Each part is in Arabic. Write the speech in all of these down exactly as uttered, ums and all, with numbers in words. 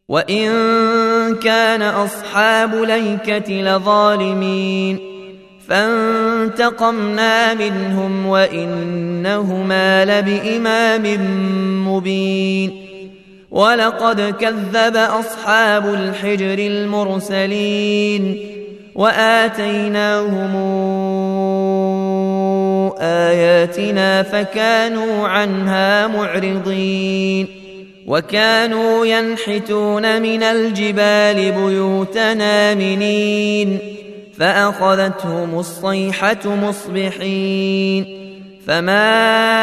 وإن كان أصحاب الأيكة لظالمين فانتقمنا منهم وإنهما لبإمام مبين ولقد كذب أصحاب الحجر المرسلين وآتيناهم آياتنا فكانوا عنها معرضين وكانوا ينحتون من الجبال بيوتنا آمنين فأخذتهم الصيحة مصبحين فما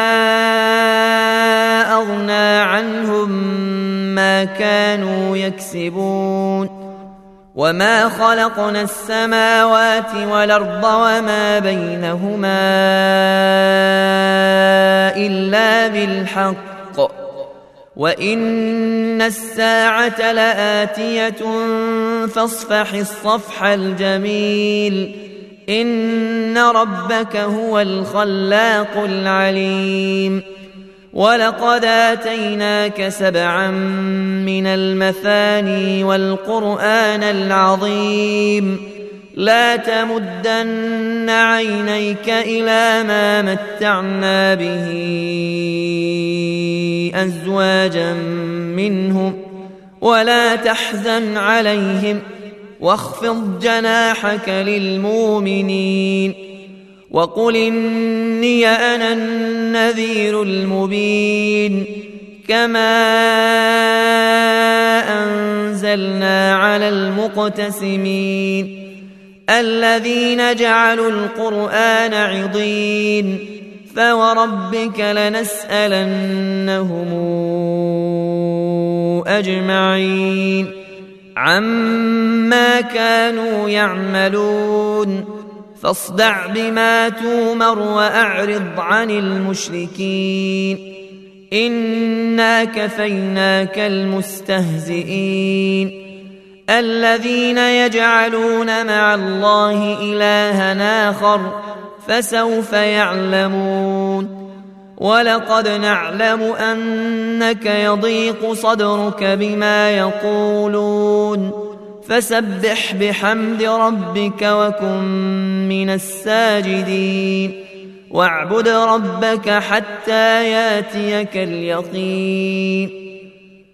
أغنى عنهم ما كانوا يكسبون وما خلقنا السماوات والأرض وما بينهما إلا بالحق وإن الساعة لآتية فاصفح الصفح الجميل إن ربك هو الخلاق العليم ولقد آتيناك سبعا من المثاني والقرآن العظيم لا تمدن عينيك إلى ما متعنا به أزواجا منهم ولا تحزن عليهم واخفض جناحك للمؤمنين وقل إني أنا النذير المبين كما أنزلنا على المقتسمين الذين جعلوا القرآن عضين فوربك لنسألنهم أجمعين عما كانوا يعملون فاصدع بما تومر وأعرض عن المشركين إنا كفيناك المستهزئين الذين يجعلون مع الله إلها آخر فسوف يعلمون ولقد نعلم أنك يضيق صدرك بما يقولون فسبح بحمد ربك وكن من الساجدين واعبد ربك حتى ياتيك اليقين